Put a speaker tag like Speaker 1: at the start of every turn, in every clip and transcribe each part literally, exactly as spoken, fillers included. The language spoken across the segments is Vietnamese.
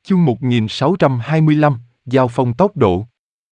Speaker 1: Chương một nghìn sáu trăm hai mươi lăm, giao phong tốc độ.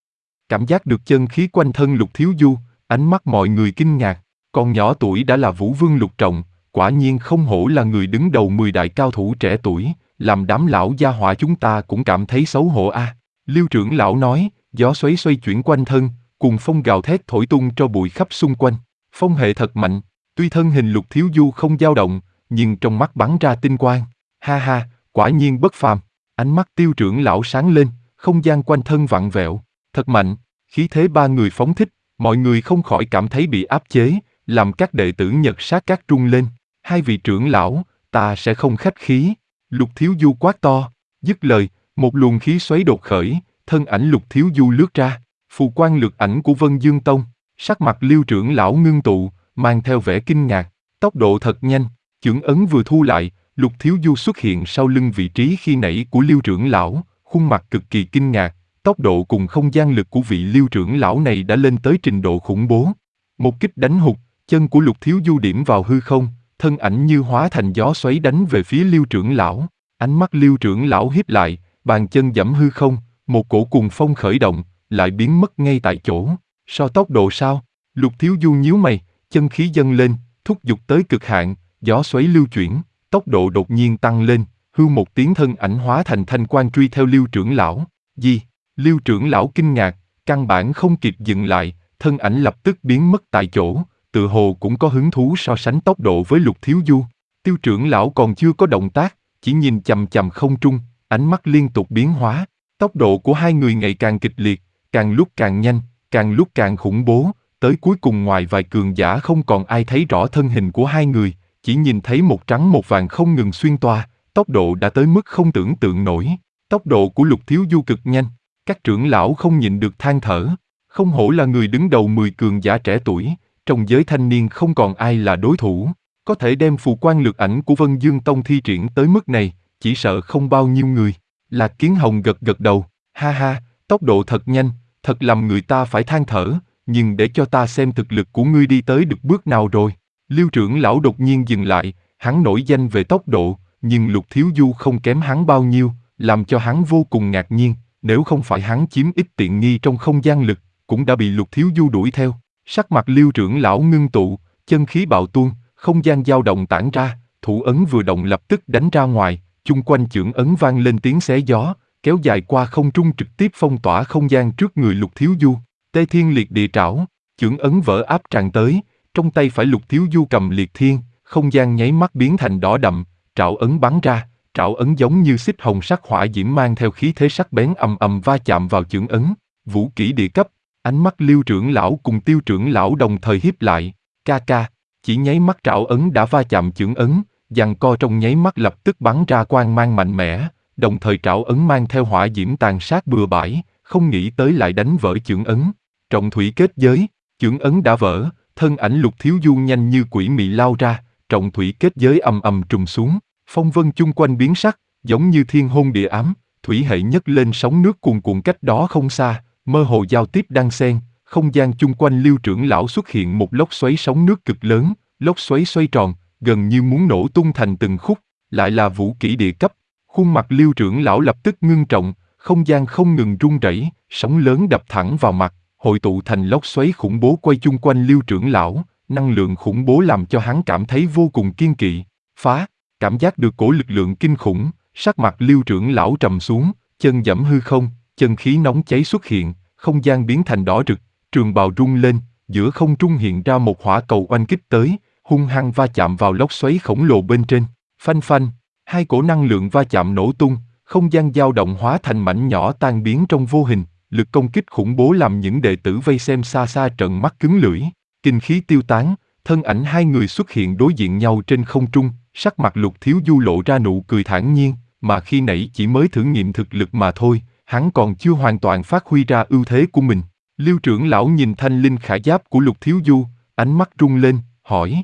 Speaker 1: Cảm giác được chân khí quanh thân Lục Thiếu Du, ánh mắt mọi người kinh ngạc, còn nhỏ tuổi đã là Vũ Vương Lục Trọng, quả nhiên không hổ là người đứng đầu mười đại cao thủ trẻ tuổi, làm đám lão gia hỏa chúng ta cũng cảm thấy xấu hổ a. À. Liêu trưởng lão nói, gió xoáy xoay chuyển quanh thân, cùng phong gào thét thổi tung cho bụi khắp xung quanh, phong hệ thật mạnh, tuy thân hình Lục Thiếu Du không dao động, nhưng trong mắt bắn ra tinh quang, ha ha, quả nhiên bất phàm. Ánh mắt Tiêu trưởng lão sáng lên, không gian quanh thân vặn vẹo, thật mạnh, khí thế ba người phóng thích, mọi người không khỏi cảm thấy bị áp chế, làm các đệ tử Nhật Sát Các rung lên. Hai vị trưởng lão, ta sẽ không khách khí. Lục Thiếu Du quát to, dứt lời, một luồng khí xoáy đột khởi, thân ảnh Lục Thiếu Du lướt ra, phù quang lược ảnh của Vân Dương Tông, sắc mặt Liêu trưởng lão ngưng tụ, mang theo vẻ kinh ngạc, tốc độ thật nhanh, chưởng ấn vừa thu lại. Lục Thiếu Du xuất hiện sau lưng vị trí khi nãy của Liêu trưởng lão, khuôn mặt cực kỳ kinh ngạc, tốc độ cùng không gian lực của vị Liêu trưởng lão này đã lên tới trình độ khủng bố. Một kích đánh hụt, chân của Lục Thiếu Du điểm vào hư không, thân ảnh như hóa thành gió xoáy đánh về phía Liêu trưởng lão. Ánh mắt Liêu trưởng lão híp lại, bàn chân giẫm hư không, một cổ cuồng phong khởi động, lại biến mất ngay tại chỗ. So tốc độ sao? Lục Thiếu Du nhíu mày, chân khí dâng lên, thúc giục tới cực hạn, gió xoáy lưu chuyển. Tốc độ đột nhiên tăng lên, hư một tiếng thân ảnh hóa thành thanh quang truy theo Liêu trưởng lão. Gì? Liêu trưởng lão kinh ngạc, căn bản không kịp dừng lại, thân ảnh lập tức biến mất tại chỗ, tự hồ cũng có hứng thú so sánh tốc độ với Lục Thiếu Du. Tiêu trưởng lão còn chưa có động tác, chỉ nhìn chằm chằm không trung, ánh mắt liên tục biến hóa. Tốc độ của hai người ngày càng kịch liệt, càng lúc càng nhanh, càng lúc càng khủng bố, tới cuối cùng ngoài vài cường giả không còn ai thấy rõ thân hình của hai người. Chỉ nhìn thấy một trắng một vàng không ngừng xuyên toa, tốc độ đã tới mức không tưởng tượng nổi. Tốc độ của Lục Thiếu Du cực nhanh, các trưởng lão không nhịn được than thở. Không hổ là người đứng đầu mười cường giả trẻ tuổi, trong giới thanh niên không còn ai là đối thủ. Có thể đem phù quang lược ảnh của Vân Dương Tông thi triển tới mức này, chỉ sợ không bao nhiêu người. Lạc Kiến Hồng gật gật đầu, ha ha, tốc độ thật nhanh, thật làm người ta phải than thở, nhưng để cho ta xem thực lực của ngươi đi tới được bước nào rồi. Liêu trưởng lão đột nhiên dừng lại, hắn nổi danh về tốc độ, nhưng Lục Thiếu Du không kém hắn bao nhiêu, làm cho hắn vô cùng ngạc nhiên, nếu không phải hắn chiếm ít tiện nghi trong không gian lực, cũng đã bị Lục Thiếu Du đuổi theo. Sắc mặt Liêu trưởng lão ngưng tụ, chân khí bạo tuôn, không gian dao động tản ra, thủ ấn vừa động lập tức đánh ra ngoài, chung quanh chưởng ấn vang lên tiếng xé gió, kéo dài qua không trung trực tiếp phong tỏa không gian trước người Lục Thiếu Du. Tê Thiên Liệt Địa Trảo, chưởng ấn vỡ áp tràn tới. Trong tay phải Lục Thiếu Du cầm liệt thiên, không gian nháy mắt biến thành đỏ đậm, trảo ấn bắn ra, trảo ấn giống như xích hồng sắc hỏa diễm mang theo khí thế sắc bén ầm ầm va chạm vào chưởng ấn. Vũ kỹ địa cấp, ánh mắt Liêu trưởng lão cùng Tiêu trưởng lão đồng thời híp lại, ca ca, chỉ nháy mắt trảo ấn đã va chạm chưởng ấn, giằng co trong nháy mắt lập tức bắn ra quang mang mạnh mẽ, đồng thời trảo ấn mang theo hỏa diễm tàn sát bừa bãi, không nghĩ tới lại đánh vỡ chưởng ấn. Trọng thủy kết giới, chưởng ấn đã vỡ. Thân ảnh Lục Thiếu Du nhanh như quỷ mị lao ra, trọng thủy kết giới ầm ầm trùng xuống, phong vân chung quanh biến sắc, giống như thiên hôn địa ám, thủy hệ nhấc lên sóng nước cuồn cuộn cách đó không xa, mơ hồ giao tiếp đan xen, không gian chung quanh Liêu trưởng lão xuất hiện một lốc xoáy sóng nước cực lớn, lốc xoáy xoay tròn, gần như muốn nổ tung thành từng khúc, lại là vũ kỹ địa cấp. Khuôn mặt Liêu trưởng lão lập tức ngưng trọng, không gian không ngừng rung rẩy, sóng lớn đập thẳng vào mặt, hội tụ thành lốc xoáy khủng bố quay chung quanh Liêu trưởng lão, năng lượng khủng bố làm cho hắn cảm thấy vô cùng kiên kỵ. Phá, cảm giác được cổ lực lượng kinh khủng, sắc mặt Liêu trưởng lão trầm xuống, chân giẫm hư không, chân khí nóng cháy xuất hiện, không gian biến thành đỏ rực, trường bào rung lên, giữa không trung hiện ra một hỏa cầu oanh kích tới, hung hăng va chạm vào lốc xoáy khổng lồ bên trên. Phanh phanh, hai cổ năng lượng va chạm nổ tung, không gian dao động hóa thành mảnh nhỏ tan biến trong vô hình. Lực công kích khủng bố làm những đệ tử vây xem xa xa trợn mắt cứng lưỡi, kinh khí tiêu tán, thân ảnh hai người xuất hiện đối diện nhau trên không trung, sắc mặt Lục Thiếu Du lộ ra nụ cười thản nhiên, mà khi nãy chỉ mới thử nghiệm thực lực mà thôi, hắn còn chưa hoàn toàn phát huy ra ưu thế của mình. Liêu trưởng lão nhìn thanh linh khải giáp của Lục Thiếu Du, ánh mắt rung lên, hỏi.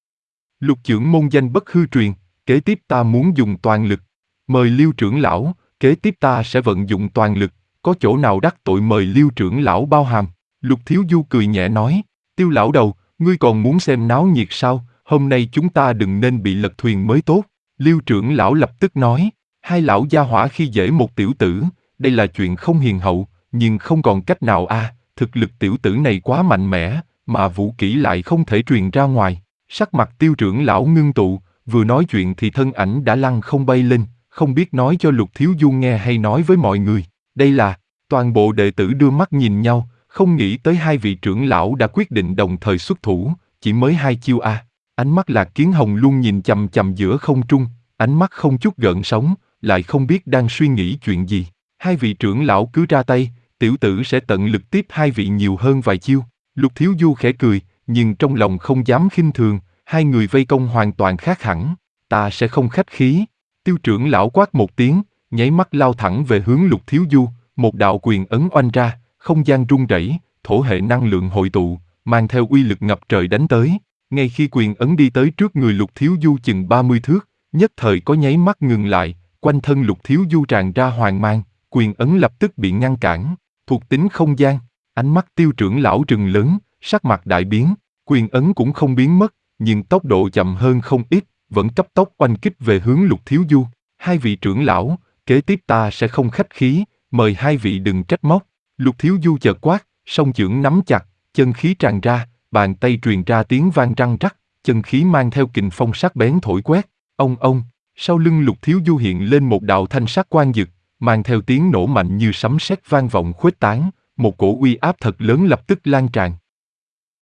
Speaker 1: Lục trưởng môn danh bất hư truyền, kế tiếp ta muốn dùng toàn lực. Mời Liêu trưởng lão, kế tiếp ta sẽ vận dụng toàn lực. Có chỗ nào đắc tội mời Liêu trưởng lão bao hàm. Lục Thiếu Du cười nhẹ nói, Tiêu lão đầu, ngươi còn muốn xem náo nhiệt sao, hôm nay chúng ta đừng nên bị lật thuyền mới tốt. Liêu trưởng lão lập tức nói, Hai lão gia hỏa khi dễ một tiểu tử, đây là chuyện không hiền hậu, nhưng không còn cách nào a, à, thực lực tiểu tử này quá mạnh mẽ, mà vũ kỹ lại không thể truyền ra ngoài. Sắc mặt Tiêu trưởng lão ngưng tụ, vừa nói chuyện thì thân ảnh đã lăn không bay lên, không biết nói cho Lục Thiếu Du nghe hay nói với mọi người. Đây là, toàn bộ đệ tử đưa mắt nhìn nhau, không nghĩ tới hai vị trưởng lão đã quyết định đồng thời xuất thủ, chỉ mới hai chiêu a. À. Ánh mắt Lạc Kiến Hồng luôn nhìn chằm chằm giữa không trung, ánh mắt không chút gợn sóng, lại không biết đang suy nghĩ chuyện gì. Hai vị trưởng lão cứ ra tay, tiểu tử sẽ tận lực tiếp hai vị nhiều hơn vài chiêu. Lục Thiếu Du khẽ cười, nhưng trong lòng không dám khinh thường, hai người vây công hoàn toàn khác hẳn. Ta sẽ không khách khí. Tiêu trưởng lão quát một tiếng, nháy mắt lao thẳng về hướng Lục Thiếu Du, một đạo quyền ấn oanh ra, không gian rung rẩy, thổ hệ năng lượng hội tụ, mang theo uy lực ngập trời đánh tới. Ngay khi quyền ấn đi tới trước người Lục Thiếu Du chừng ba mươi thước, nhất thời có nháy mắt ngừng lại, quanh thân Lục Thiếu Du tràn ra hoàng mang, quyền ấn lập tức bị ngăn cản. Thuộc tính không gian, ánh mắt Tiêu trưởng lão trừng lớn, sắc mặt đại biến, quyền ấn cũng không biến mất, nhưng tốc độ chậm hơn không ít, vẫn cấp tốc oanh kích về hướng Lục Thiếu Du. Hai vị trưởng lão, kế tiếp ta sẽ không khách khí, mời hai vị đừng trách móc. Lục Thiếu Du chợt quát, song chưởng nắm chặt, chân khí tràn ra, bàn tay truyền ra tiếng vang răng rắc, chân khí mang theo kình phong sắc bén thổi quét. Ông ông, sau lưng Lục Thiếu Du hiện lên một đạo thanh sắc quang dực, mang theo tiếng nổ mạnh như sấm sét vang vọng khuếch tán, một cổ uy áp thật lớn lập tức lan tràn.